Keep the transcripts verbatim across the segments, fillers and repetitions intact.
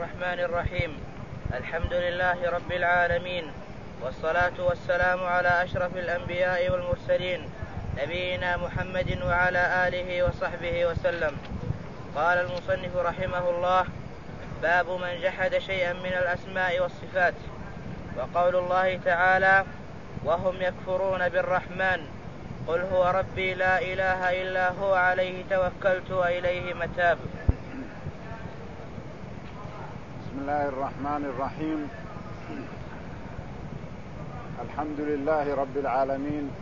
الرحمن الرحيم. الحمد لله رب العالمين، والصلاة والسلام على أشرف الأنبياء والمرسلين نبينا محمد وعلى آله وصحبه وسلم. قال المصنف رحمه الله: باب من جحد شيئا من الأسماء والصفات. وقول الله تعالى: وهم يكفرون بالرحمن قل هو ربي لا إله إلا هو عليه توكلت وإليه متاب. بسم الله الرحمن الرحيم. الحمد لله رب العالمين،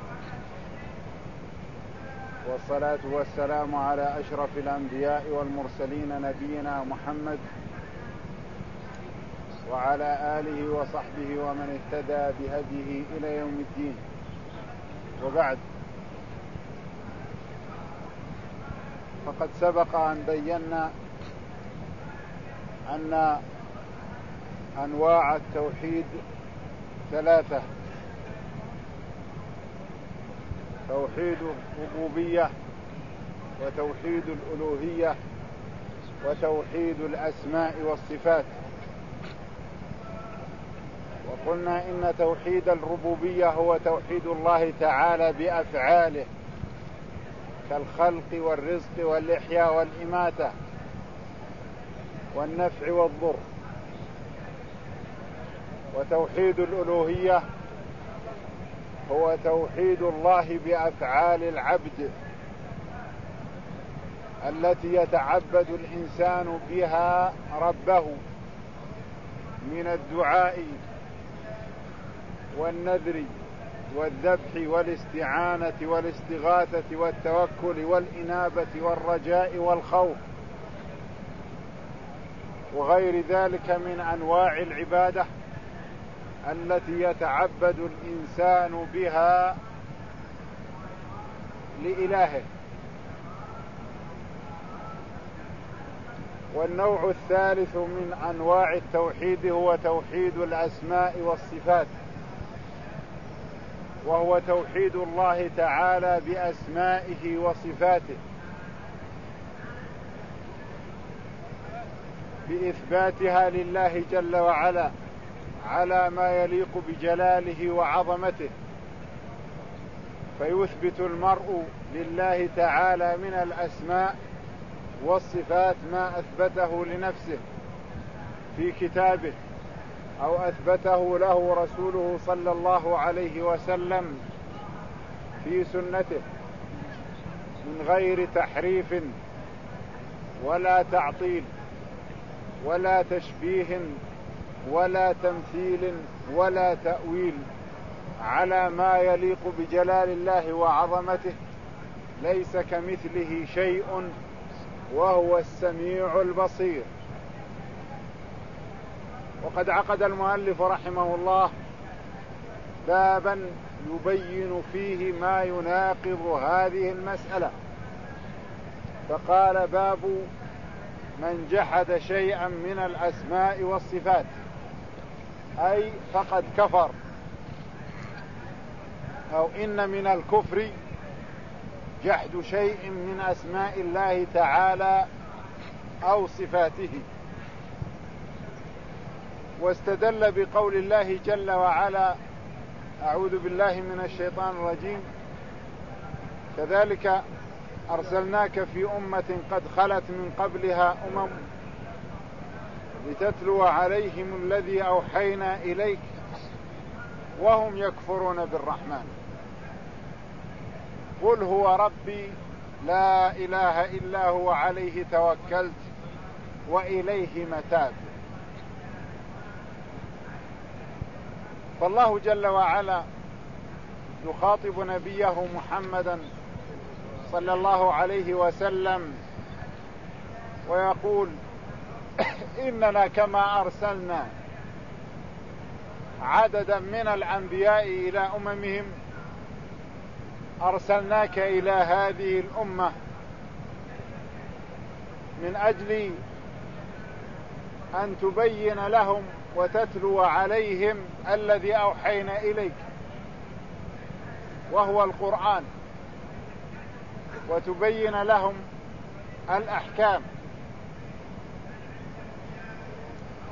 والصلاة والسلام على أشرف الأنبياء والمرسلين نبينا محمد وعلى آله وصحبه ومن اهتدى بهديه إلى يوم الدين. وبعد، فقد سبق أن بينا أن أنواع التوحيد ثلاثة: توحيد الربوبية، وتوحيد الألوهية، وتوحيد الأسماء والصفات. وقلنا إن توحيد الربوبية هو توحيد الله تعالى بأفعاله كالخلق والرزق والإحياء والإماتة والنفع والضر. وتوحيد الألوهية هو توحيد الله بأفعال العبد التي يتعبد الإنسان بها ربه من الدعاء والنذر والذبح والاستعانة والاستغاثة والتوكل والإنابة والرجاء والخوف وغير ذلك من أنواع العبادة التي يتعبد الإنسان بها لإلهه. والنوع الثالث من أنواع التوحيد هو توحيد الأسماء والصفات، وهو توحيد الله تعالى بأسمائه وصفاته بإثباتها لله جل وعلا على ما يليق بجلاله وعظمته. فيثبت المرء لله تعالى من الأسماء والصفات ما أثبته لنفسه في كتابه أو أثبته له رسوله صلى الله عليه وسلم في سنته من غير تحريف ولا تعطيل ولا تشبيه ولا تمثيل ولا تأويل، على ما يليق بجلال الله وعظمته، ليس كمثله شيء وهو السميع البصير. وقد عقد المؤلف رحمه الله بابا يبين فيه ما يناقض هذه المسألة، فقال: باب من جحد شيئا من الأسماء والصفات، أي فقد كفر، أو إن من الكفر جحد شيء من أسماء الله تعالى أو صفاته. واستدل بقول الله جل وعلا: أعوذ بالله من الشيطان الرجيم: كذلك أرسلناك في أمة قد خلت من قبلها أمم لتتلو عليهم الذي أوحينا إليك وهم يكفرون بالرحمن قل هو ربي لا إله إلا هو عليه توكلت وإليه متاب. فالله جل وعلا يخاطب نبيه محمدا صلى الله عليه وسلم ويقول: إننا كما أرسلنا عددا من الأنبياء إلى أممهم أرسلناك إلى هذه الأمة من أجل أن تبين لهم وتتلو عليهم الذي أوحينا إليك وهو القرآن، وتبين لهم الأحكام.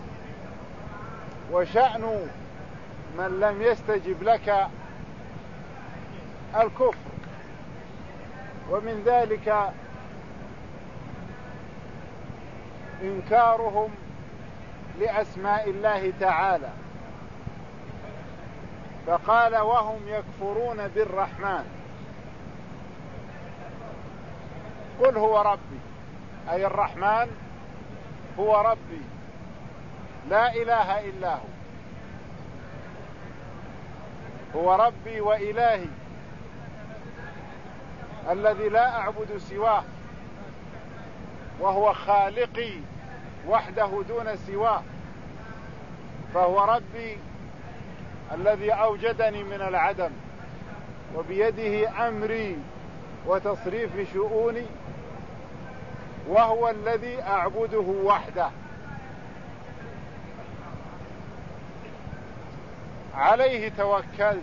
وشأن من لم يستجب لك الكفر. ومن ذلك إنكارهم لأسماء الله تعالى، فقال وهم يكفرون بالرحمن. قل هو ربي، أي الرحمن هو ربي لا إله إلا هو، هو ربي وإلهي الذي لا أعبد سواه، وهو خالقي وحده دون سواه، فهو ربي الذي أوجدني من العدم وبيده أمري وتصريف شؤوني، وهو الذي أعبده وحده. عليه توكلت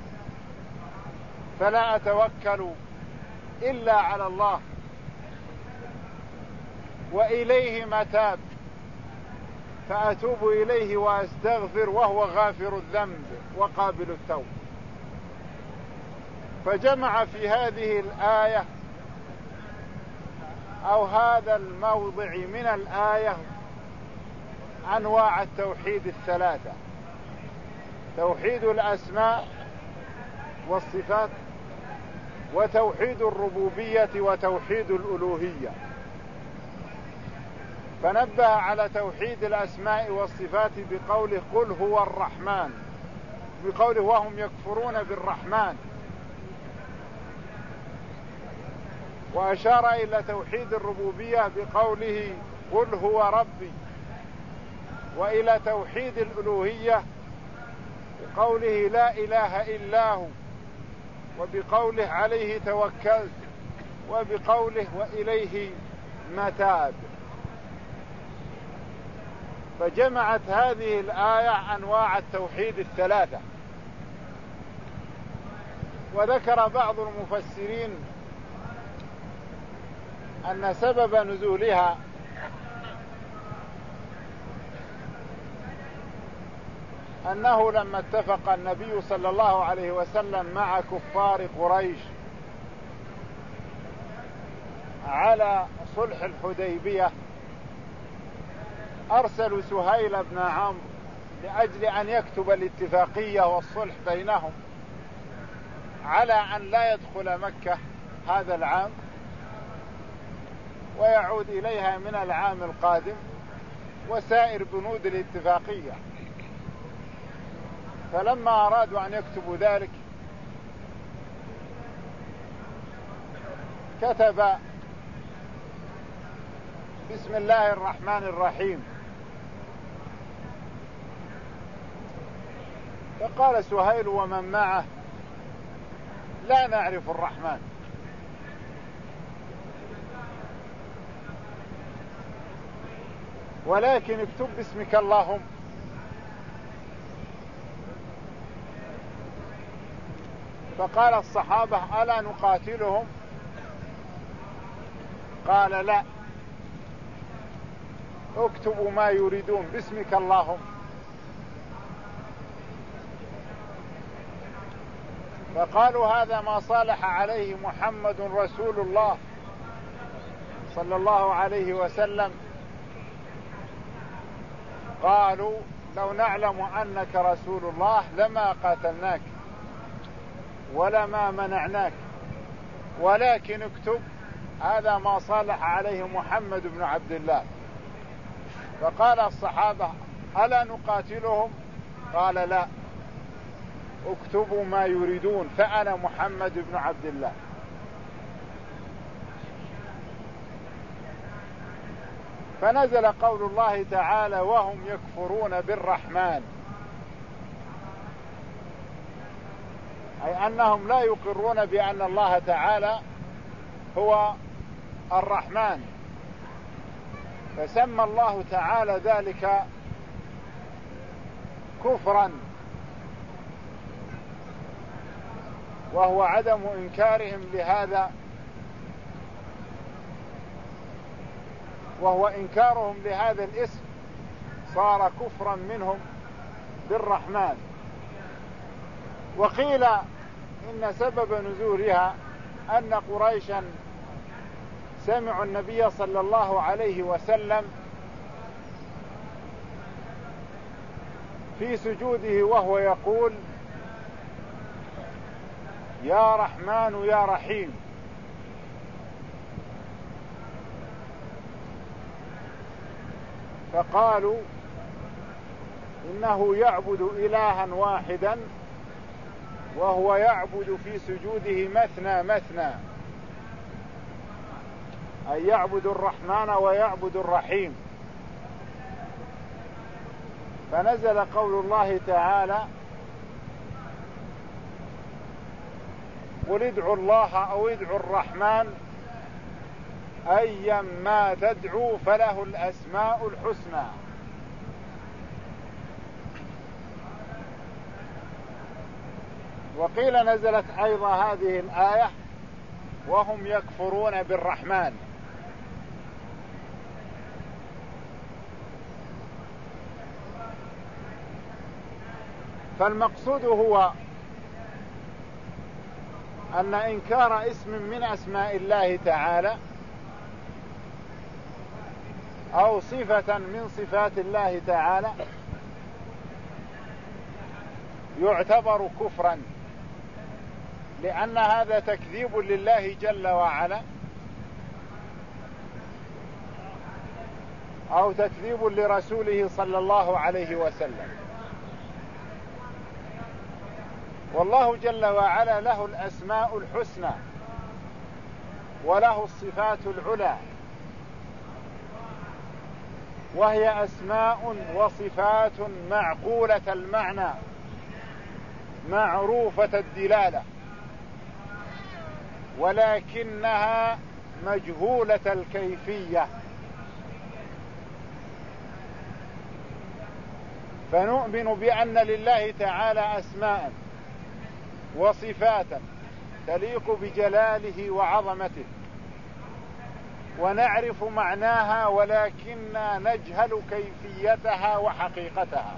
فلا أتوكل إلا على الله، وإليه متاب فأتوب إليه وأستغفر، وهو غافر الذنب وقابل التوب. فجمع في هذه الآية أو هذا الموضع من الآية أنواع التوحيد الثلاثة: توحيد الأسماء والصفات، وتوحيد الربوبية، وتوحيد الألوهية. فنبه على توحيد الأسماء والصفات بقوله قل هو الرحمن، بقوله وهم يكفرون بالرحمن، وأشار إلى توحيد الربوبية بقوله قل هو ربي، وإلى توحيد الألوهية بقوله لا إله إلا هو، وبقوله عليه توكلت، وبقوله وإليه متاب. فجمعت هذه الآية أنواع التوحيد الثلاثة. وذكر بعض المفسرين أن سبب نزولها أنه لما اتفق النبي صلى الله عليه وسلم مع كفار قريش على صلح الحديبية، أرسلوا سهيل بن عمرو لأجل أن يكتب الاتفاقية والصلح بينهم على أن لا يدخل مكة هذا العام ويعود إليها من العام القادم، وسائر بنود الاتفاقية. فلما أرادوا أن يكتبوا ذلك كتب بسم الله الرحمن الرحيم. فقال سهيل ومن معه لا نعرف الرحمن، ولكن اكتب باسمك اللهم. فقال الصحابة ألا نقاتلهم؟ قال لا، اكتبوا ما يريدون باسمك اللهم. فقالوا هذا ما صالح عليه محمد رسول الله صلى الله عليه وسلم. قالوا لو نعلم أنك رسول الله لما قاتلناك ولما منعناك، ولكن اكتب هذا ما صالح عليه محمد بن عبد الله. فقال الصحابة ألا نقاتلهم؟ قال لا، اكتبوا ما يريدون فأنا محمد بن عبد الله. فنزل قول الله تعالى وهم يكفرون بالرحمن، أي أنهم لا يقرون بأن الله تعالى هو الرحمن، فسمى الله تعالى ذلك كفرا، وهو عدم إنكارهم لهذا، وهو إنكارهم لهذا الاسم صار كفرا منهم بالرحمن. وقيل إن سبب نزولها أن قريشا سمعوا النبي صلى الله عليه وسلم في سجوده وهو يقول يا رحمن يا رحيم، فقالوا إنه يعبد إلها واحدا وهو يعبد في سجوده مثنى مثنى، أي يعبد الرحمن ويعبد الرحيم. فنزل قول الله تعالى قل ادعوا الله أو ادعوا الرحمن أيا ما تدعوا فله الأسماء الحسنى. وقيل نزلت أيضا هذه الآية وهم يكفرون بالرحمن. فالمقصود هو أن إنكار اسم من أسماء الله تعالى أو صفة من صفات الله تعالى يعتبر كفرا، لأن هذا تكذيب لله جل وعلا أو تكذيب لرسوله صلى الله عليه وسلم. والله جل وعلا له الأسماء الحسنى وله الصفات العلى، وهي أسماء وصفات معقولة المعنى معروفة الدلالة، ولكنها مجهولة الكيفية. فنؤمن بأن لله تعالى أسماء وصفات تليق بجلاله وعظمته، ونعرف معناها ولكننا نجهل كيفيتها وحقيقتها،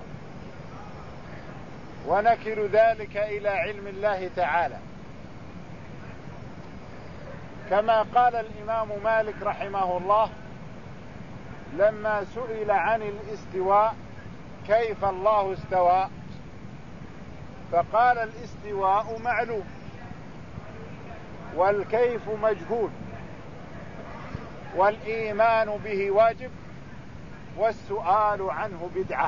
ونكل ذلك إلى علم الله تعالى. كما قال الإمام مالك رحمه الله لما سئل عن الاستواء كيف الله استوى، فقال الاستواء معلوم والكيف مجهول، والإيمان به واجب والسؤال عنه بدعة.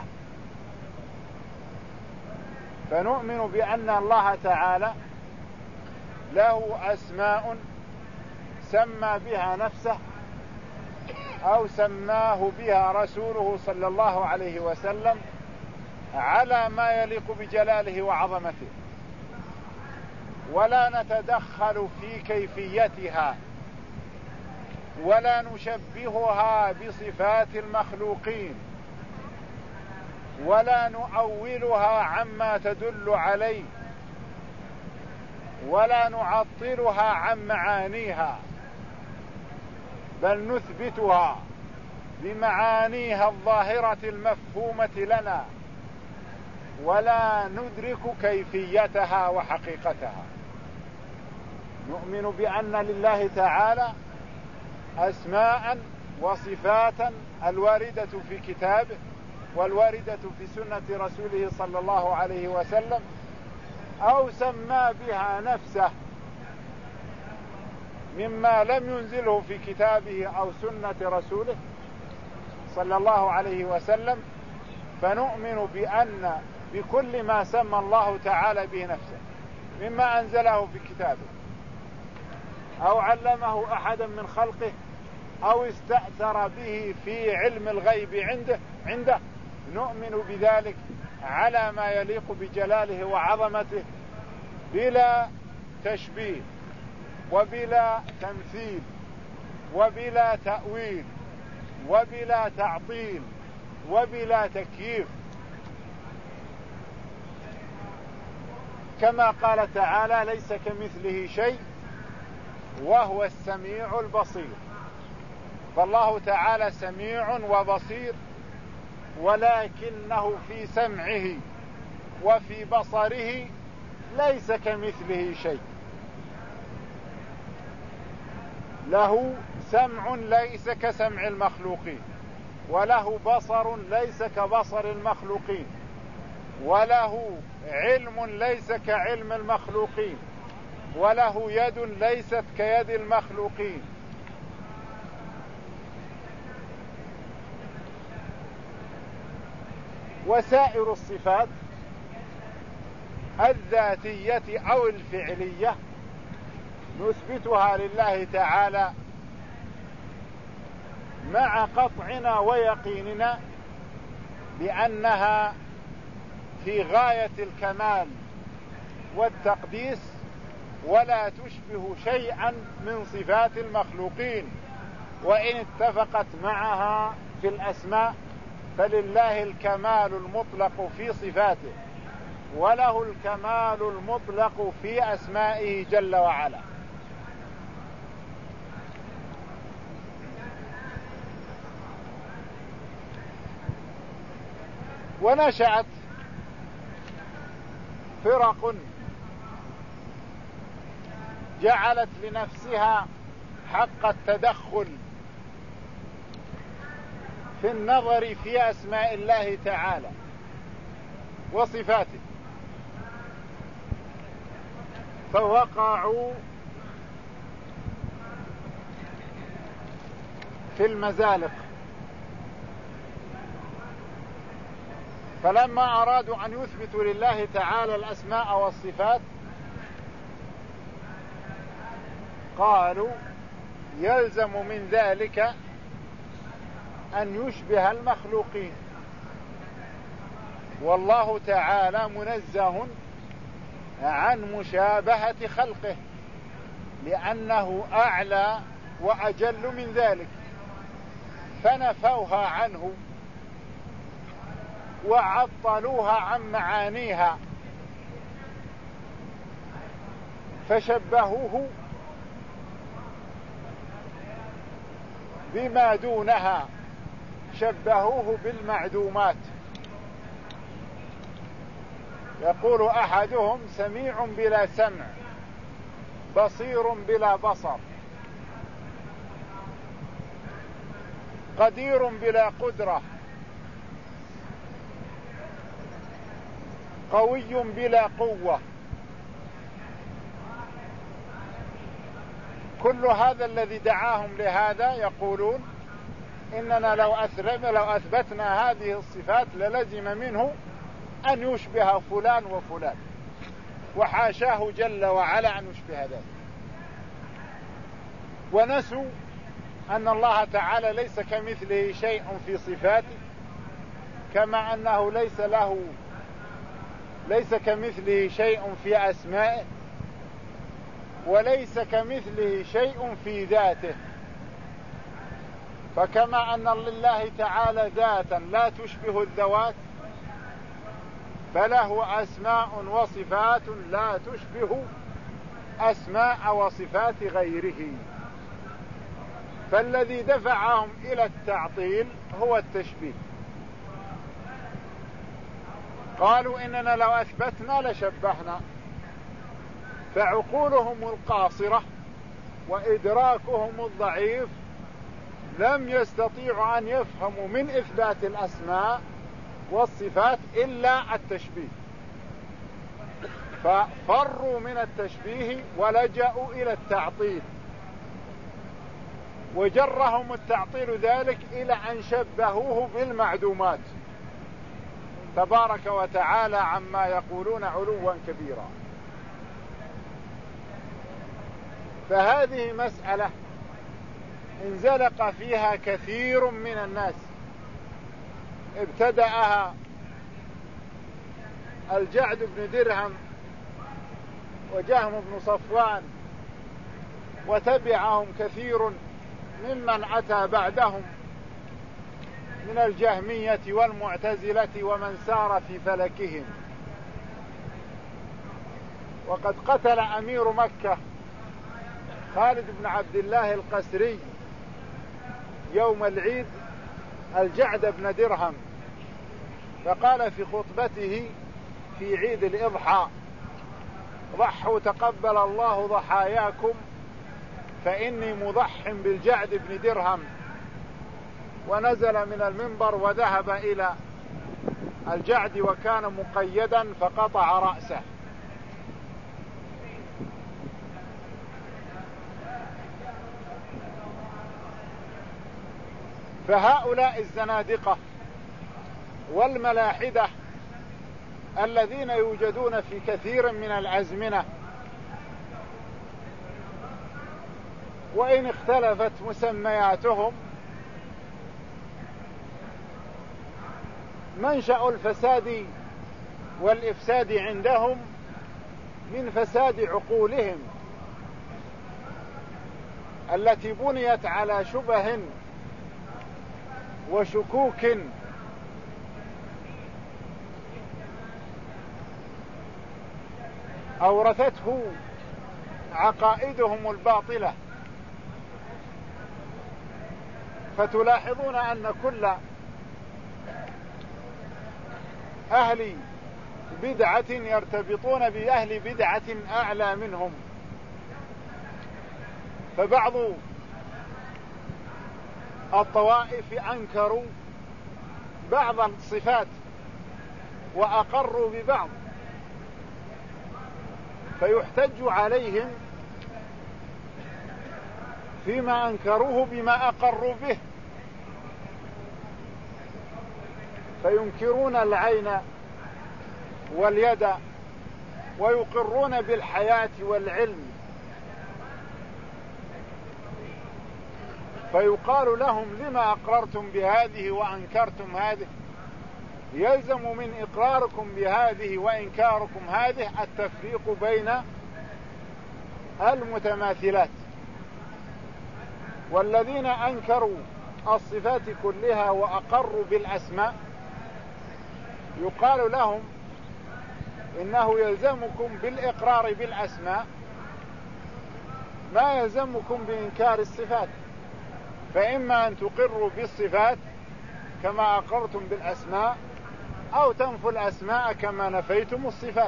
فنؤمن بأن الله تعالى له أسماء سمى بها نفسه أو سماه بها رسوله صلى الله عليه وسلم على ما يليق بجلاله وعظمته، ولا نتدخل في كيفيتها ولا نشبهها بصفات المخلوقين ولا نؤولها عما تدل عليه ولا نعطلها عن معانيها، بل نثبتها بمعانيها الظاهرة المفهومة لنا ولا ندرك كيفيتها وحقيقتها. نؤمن بأن لله تعالى أسماء وصفات الواردة في كتابه والواردة في سنة رسوله صلى الله عليه وسلم أو سمى بها نفسه مما لم ينزله في كتابه أو سنة رسوله صلى الله عليه وسلم. فنؤمن بأن بكل ما سمى الله تعالى به نفسه مما أنزله في كتابه أو علمه أحدا من خلقه أو استأثر به في علم الغيب عنده عنده نؤمن بذلك على ما يليق بجلاله وعظمته بلا تشبيه وبلا تمثيل وبلا تأويل وبلا تعطيل وبلا تكييف، كما قال تعالى ليس كمثله شيء وهو السميع البصير. فالله تعالى سميع وبصير، ولكنه في سمعه وفي بصره ليس كمثله شيء. له سمع ليس كسمع المخلوقين، وله بصر ليس كبصر المخلوقين، وله علم ليس كعلم المخلوقين، وله يد ليست كيد المخلوقين. وسائر الصفات الذاتية أو الفعلية نثبتها لله تعالى مع قطعنا ويقيننا بأنها في غاية الكمال والتقديس، ولا تشبه شيئا من صفات المخلوقين، وإن اتفقت معها في الأسماء فلله الكمال المطلق في صفاته، وله الكمال المطلق في أسمائه جل وعلا. ونشأت فرق جعلت لنفسها حق التدخل في النظر في أسماء الله تعالى وصفاته، فوقعوا في المزالق. فلما أرادوا أن يثبتوا لله تعالى الأسماء والصفات قالوا يلزم من ذلك أن يشبه المخلوقين، والله تعالى منزه عن مشابهة خلقه لأنه أعلى وأجل من ذلك، فنفوها عنه وعطلوها عن معانيها، فشبهوه بما دونها، شبهوه بالمعدومات. يقول أحدهم سميع بلا سمع، بصير بلا بصر، قدير بلا قدرة، قوي بلا قوة. كل هذا الذي دعاهم لهذا يقولون إننا لو أثبتنا, لو أثبتنا هذه الصفات للزم منه أن يشبه فلان وفلان، وحاشاه جل وعلا أن يشبه ذلك. ونسوا أن الله تعالى ليس كمثله شيء في صفاته، كما أنه ليس له ليس كمثله شيء في أسمائه، وليس كمثله شيء في ذاته. فكما أن لله تعالى ذاتا لا تشبه الذوات، فله أسماء وصفات لا تشبه أسماء وصفات غيره. فالذي دفعهم إلى التعطيل هو التشبيه. قالوا إننا لو أثبتنا لشبهنا، فعقولهم القاصرة وإدراكهم الضعيف لم يستطيعوا أن يفهموا من إثبات الأسماء والصفات إلا التشبيه، ففروا من التشبيه ولجأوا إلى التعطيل، وجرهم التعطيل ذلك إلى أن شبهوه بالمعدومات تبارك وتعالى عما يقولون علوا كبيرا. فهذه مسألة انزلق فيها كثير من الناس، ابتدأها الجعد بن درهم وجهم بن صفوان، وتبعهم كثير ممن أتى بعدهم من الجهمية والمعتزلة ومن سار في فلكهم. وقد قتل أمير مكة خالد بن عبد الله القسري يوم العيد الجعد بن درهم، فقال في خطبته في عيد الإضحى: ضحوا تقبل الله ضحاياكم فإني مضح بالجعد بن درهم، ونزل من المنبر وذهب إلى الجعد وكان مقيدا فقطع رأسه. فهؤلاء الزنادقة والملاحدة الذين يوجدون في كثير من الأزمنة، وإن اختلفت مسمياتهم، منشأ الفساد والإفساد عندهم من فساد عقولهم التي بنيت على شبه وشكوك أورثته عقائدهم الباطلة. فتلاحظون أن كل أهل بدعة يرتبطون بأهل بدعة أعلى منهم. فبعض الطوائف أنكروا بعض الصفات وأقروا ببعض، فيحتج عليهم فيما أنكروه بما أقروا به، فينكرون العين واليد ويقرون بالحياة والعلم، فيقال لهم: لما أقررتم بهذه وأنكرتم هذه؟ يلزم من إقراركم بهذه وإنكاركم هذه التفريق بين المتماثلات. والذين أنكروا الصفات كلها وأقروا بالأسماء يقال لهم: إنه يلزمكم بالإقرار بالأسماء ما يلزمكم بإنكار الصفات، فإما أن تقروا بالصفات كما أقرتم بالأسماء، أو تنفوا الأسماء كما نفيتم الصفات.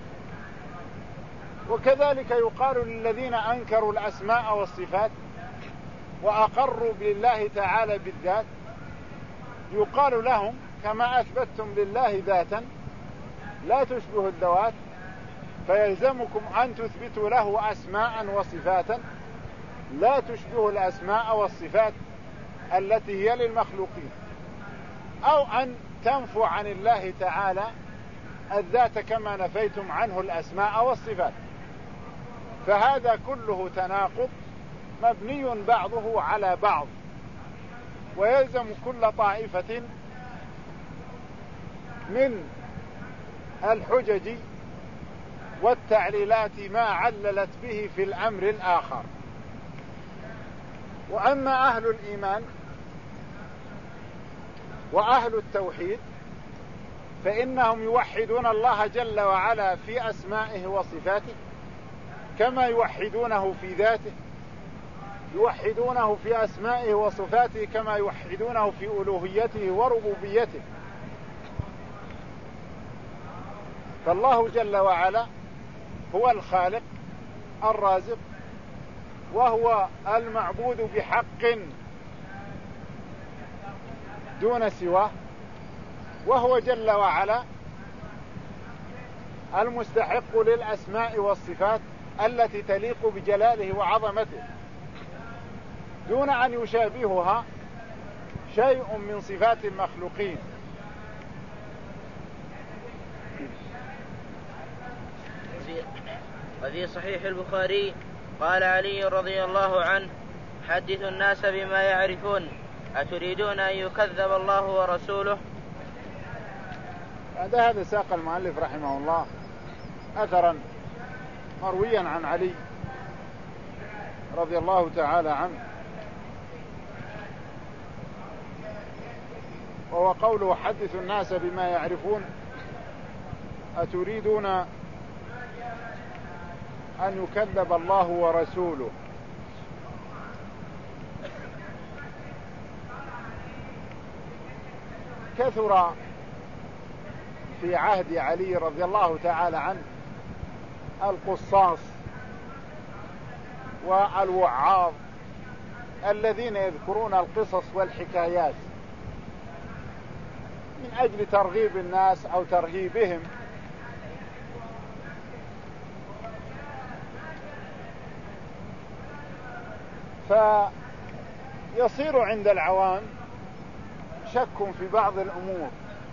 وكذلك يقال للذين أنكروا الأسماء والصفات وأقروا بالله تعالى بالذات، يقال لهم: كما أثبتتم لله ذاتا لا تشبه الذوات، فيلزمكم أن تثبتوا له أسماء وصفاتا لا تشبه الأسماء والصفات التي هي للمخلوقين، أو أن تنفوا عن الله تعالى الذات كما نفيتم عنه الأسماء والصفات. فهذا كله تناقض مبني بعضه على بعض، ويلزم كل طائفة من الحجج والتعليلات ما عللت به في الأمر الآخر. وأما أهل الإيمان وأهل التوحيد فإنهم يوحدون الله جل وعلا في أسمائه وصفاته كما يوحدونه في ذاته، يوحدونه في أسمائه وصفاته كما يوحدونه في ألوهيته وربوبيته. فالله جل وعلا هو الخالق الرازق، وهو المعبود بحق دون سواه، وهو جل وعلا المستحق للأسماء والصفات التي تليق بجلاله وعظمته دون أن يشابهها شيء من صفات المخلوقين. وفي صحيح البخاري قال علي رضي الله عنه: حدثوا الناس بما يعرفون، أتريدون أن يكذب الله ورسوله؟ هذا هذا ساق المؤلف رحمه الله أثرا مرويا عن علي رضي الله تعالى عنه، وهو قوله: حدثوا الناس بما يعرفون، أتريدون أن يكذب الله ورسوله؟ كثر في عهد علي رضي الله تعالى عنه القصاص والوعاظ الذين يذكرون القصص والحكايات من أجل ترغيب الناس أو ترهيبهم. فيصير عند العوام شك في بعض الأمور،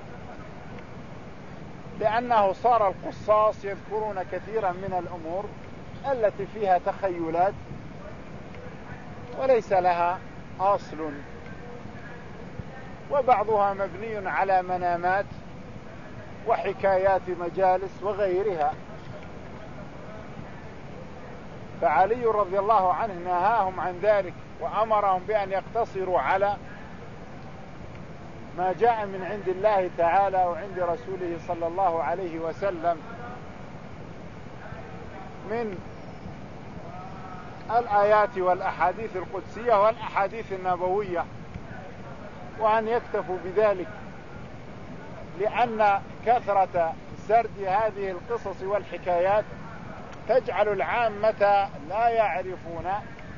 لأنه صار القصاص يذكرون كثيرا من الأمور التي فيها تخيلات وليس لها أصل، وبعضها مبني على منامات وحكايات مجالس وغيرها. فعلي رضي الله عنه نهاهم عن ذلك وأمرهم بأن يقتصروا على ما جاء من عند الله تعالى وعند رسوله صلى الله عليه وسلم من الآيات والأحاديث القدسية والأحاديث النبوية، وأن يكتفوا بذلك، لأن كثرة سرد هذه القصص والحكايات تجعل العامة لا يعرفون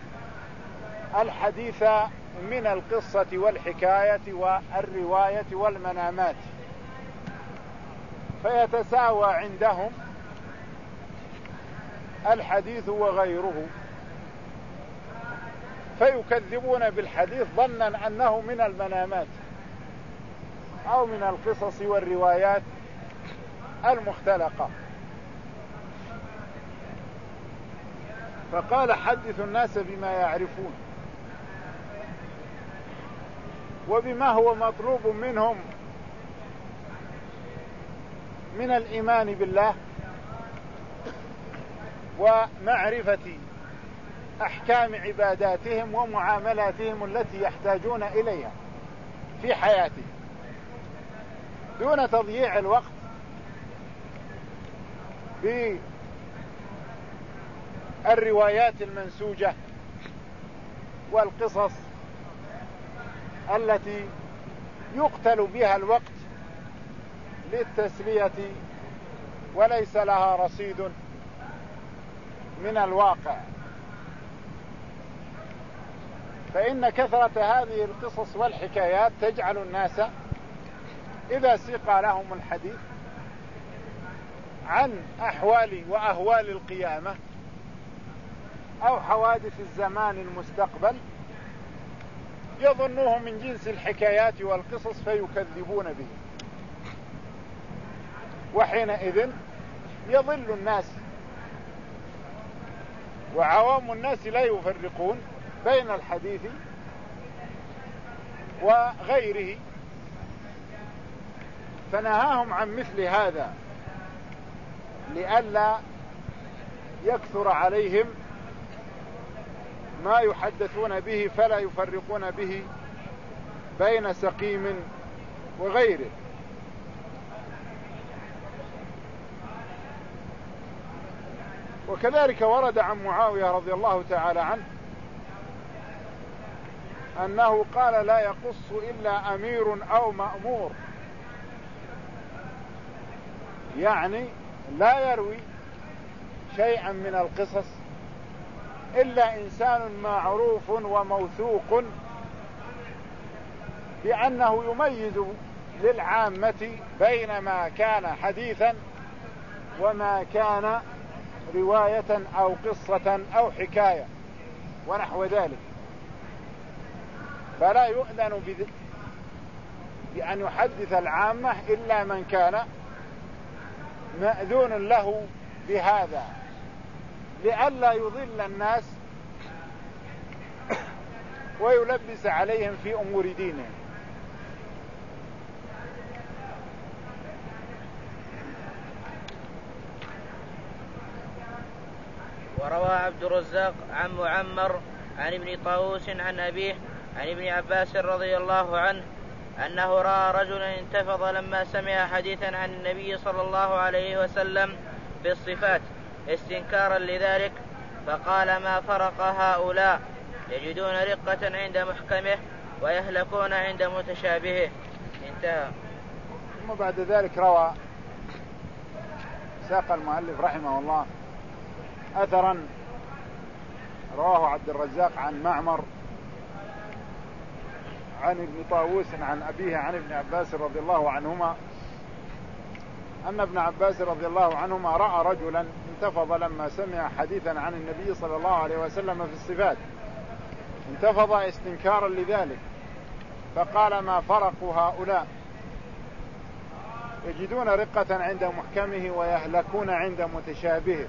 الحديث من القصة والحكاية والرواية والمنامات، فيتساوى عندهم الحديث وغيره، فيكذبون بالحديث ظنا أنه من المنامات أو من القصص والروايات المختلقة. فقال حدثوا الناس بما يعرفون وبما هو مطلوب منهم من الإيمان بالله ومعرفة أحكام عباداتهم ومعاملاتهم التي يحتاجون إليها في حياتهم، دون تضييع الوقت بالروايات المنسوجة والقصص التي يقتل بها الوقت للتسلية وليس لها رصيد من الواقع. فإن كثرة هذه القصص والحكايات تجعل الناس إذا سيق لهم الحديث عن أحوال وأهوال القيامة أو حوادث الزمان المستقبل يظنوه من جنس الحكايات والقصص فيكذبون به، وحينئذ يضل الناس، وعوام الناس لا يفرقون بين الحديث وغيره. فنهاهم عن مثل هذا لئلا يكثر عليهم ما يحدثون به فلا يفرقون به بين سقيم وغيره. وكذلك ورد عن معاوية رضي الله تعالى عنه أنه قال لا يقص إلا أمير أو مأمور، يعني لا يروي شيئا من القصص إلا إنسان معروف وموثوق بأنه يميز للعامة بين ما كان حديثا وما كان رواية أو قصة أو حكاية ونحو ذلك، فلا يؤذن بأن يحدث العامة إلا من كان مأذون له بهذا، لئلا يضل الناس ويلبس عليهم في أمور دينهم. وروى عبد الرزاق عن معمر عن ابن طاووس عن أبيه عن ابن عباس رضي الله عنه أنه رأى رجلا انتفض لما سمع حديثا عن النبي صلى الله عليه وسلم في الصفات استنكارا لذلك، فقال ما فرق هؤلاء، يجدون رقة عند محكمه ويهلكون عند متشابهه. انتهى. ثم بعد ذلك روى ساق المؤلف رحمه الله أثرا رواه عبد الرزاق عن معمر عن ابن طاووس عن أبيه عن ابن عباس رضي الله عنهما أن ابن عباس رضي الله عنهما رأى رجلا انتفض لما سمع حديثا عن النبي صلى الله عليه وسلم في الصفات، انتفض استنكارا لذلك، فقال: ما فرق هؤلاء، يجدون رقة عند محكمه ويهلكون عند متشابهه.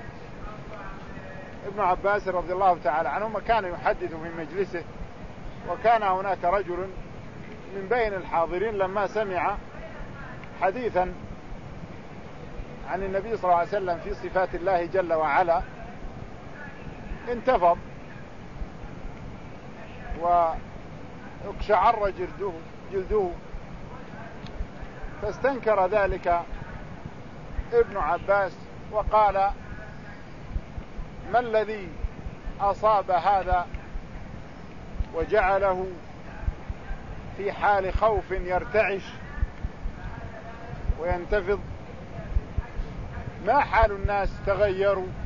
ابن عباس رضي الله تعالى عنهما كان يحدث في مجلسه، وكان هناك رجل من بين الحاضرين لما سمع حديثا عن النبي صلى الله عليه وسلم في صفات الله جل وعلا انتفض واقشعر جلده, جلده فاستنكر ذلك ابن عباس وقال: ما الذي أصاب هذا وجعله في حال خوف يرتعش وينتفض؟ ما حال الناس تغيروا